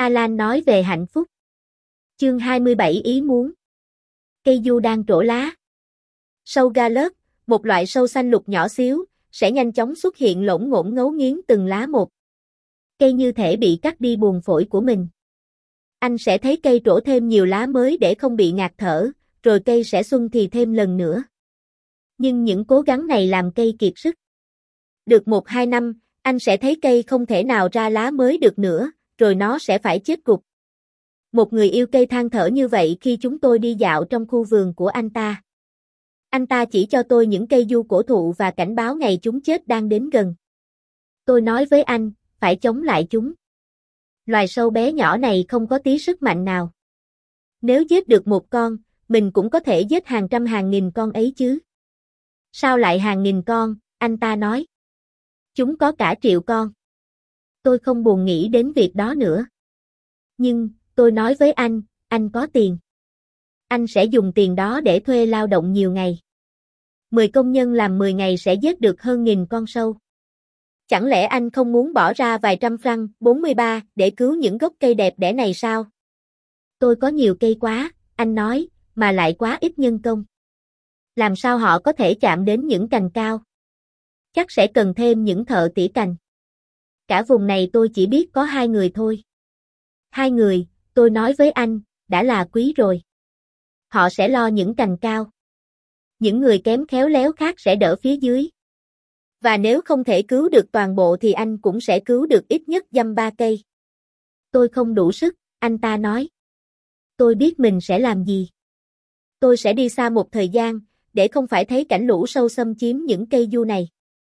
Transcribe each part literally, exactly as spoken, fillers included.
Alan nói về hạnh phúc. Chương hai mươi bảy ý muốn. Cây du đang trổ lá. Sâu Gallop, một loại sâu xanh lục nhỏ xíu, sẽ nhanh chóng xuất hiện lổn ngổn ngấu nghiến từng lá một. Cây như thể bị cắt đi buồng phổi của mình. Anh sẽ thấy cây trổ thêm nhiều lá mới để không bị ngạt thở, rồi cây sẽ xuân thì thêm lần nữa. Nhưng những cố gắng này làm cây kiệt sức. Được một hai năm, anh sẽ thấy cây không thể nào ra lá mới được nữa, rồi nó sẽ phải chết cục. Một người yêu cây than thở như vậy khi chúng tôi đi dạo trong khu vườn của anh ta. Anh ta chỉ cho tôi những cây du cổ thụ và cảnh báo ngày chúng chết đang đến gần. Tôi nói với anh, phải chống lại chúng. Loài sâu bé nhỏ này không có tí sức mạnh nào. Nếu giết được một con, mình cũng có thể giết hàng trăm hàng nghìn con ấy chứ. Sao lại hàng nghìn con, anh ta nói. Chúng có cả triệu con. Tôi không buồn nghĩ đến việc đó nữa. Nhưng, tôi nói với anh, anh có tiền. Anh sẽ dùng tiền đó để thuê lao động nhiều ngày. mười công nhân làm mười ngày sẽ giết được hơn nghìn con sâu. Chẳng lẽ anh không muốn bỏ ra vài trăm franc bốn mươi ba để cứu những gốc cây đẹp đẽ này sao? Tôi có nhiều cây quá, anh nói, mà lại quá ít nhân công. Làm sao họ có thể chạm đến những cành cao? Chắc sẽ cần thêm những thợ tỉa cành. Cả vùng này tôi chỉ biết có hai người thôi. Hai người, tôi nói với anh, đã là quý rồi. Họ sẽ lo những cành cao. Những người kém khéo léo khác sẽ đỡ phía dưới. Và nếu không thể cứu được toàn bộ thì anh cũng sẽ cứu được ít nhất dăm ba cây. Tôi không đủ sức, anh ta nói. Tôi biết mình sẽ làm gì. Tôi sẽ đi xa một thời gian, để không phải thấy cảnh lũ sâu xâm chiếm những cây du này.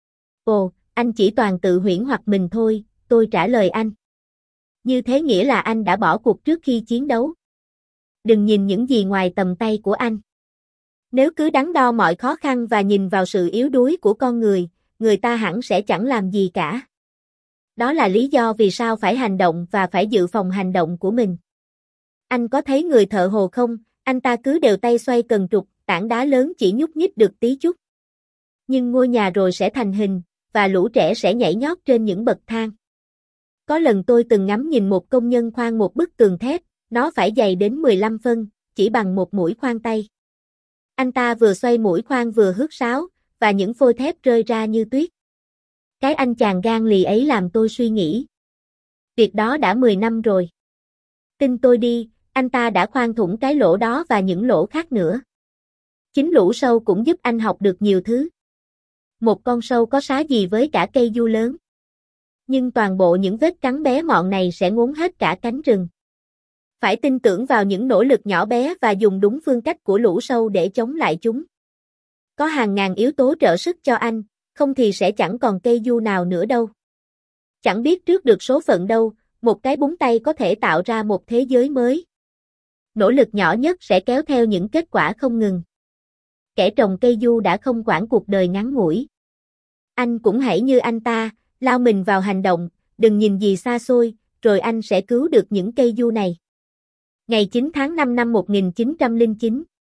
Ồ, anh chỉ toàn tự huyễn hoặc mình thôi, tôi trả lời anh. Như thế nghĩa là anh đã bỏ cuộc trước khi chiến đấu. Đừng nhìn những gì ngoài tầm tay của anh. Nếu cứ đắn đo mọi khó khăn và nhìn vào sự yếu đuối của con người, người ta hẳn sẽ chẳng làm gì cả. Đó là lý do vì sao phải hành động và phải dự phòng hành động của mình. Anh có thấy người thợ hồ không? Anh ta cứ đều tay xoay cần trục, tảng đá lớn chỉ nhúc nhích được tí chút. Nhưng ngôi nhà rồi sẽ thành hình, và lũ trẻ sẽ nhảy nhót trên những bậc thang. Có lần tôi từng ngắm nhìn một công nhân khoan một bức tường thép, nó phải dày đến mười lăm phân, chỉ bằng một mũi khoan tay. Anh ta vừa xoay mũi khoan vừa hướt sáo, và những phôi thép rơi ra như tuyết. Cái anh chàng gan lì ấy làm tôi suy nghĩ. Việc đó đã mười năm rồi. Tin tôi đi, anh ta đã khoan thủng cái lỗ đó và những lỗ khác nữa. Chính lũ sâu cũng giúp anh học được nhiều thứ. Một con sâu có xá gì với cả cây du lớn. Nhưng toàn bộ những vết cắn bé mọn này sẽ ngốn hết cả cánh rừng. Phải tin tưởng vào những nỗ lực nhỏ bé và dùng đúng phương cách của lũ sâu để chống lại chúng. Có hàng ngàn yếu tố trợ sức cho anh, không thì sẽ chẳng còn cây du nào nữa đâu. Chẳng biết trước được số phận đâu, một cái búng tay có thể tạo ra một thế giới mới. Nỗ lực nhỏ nhất sẽ kéo theo những kết quả không ngừng. Kẻ trồng cây du đã không quản cuộc đời ngắn ngủi. Anh cũng hãy như anh ta, lao mình vào hành động, đừng nhìn gì xa xôi, rồi anh sẽ cứu được những cây du này. Ngày chín tháng năm năm một nghìn chín trăm lẻ chín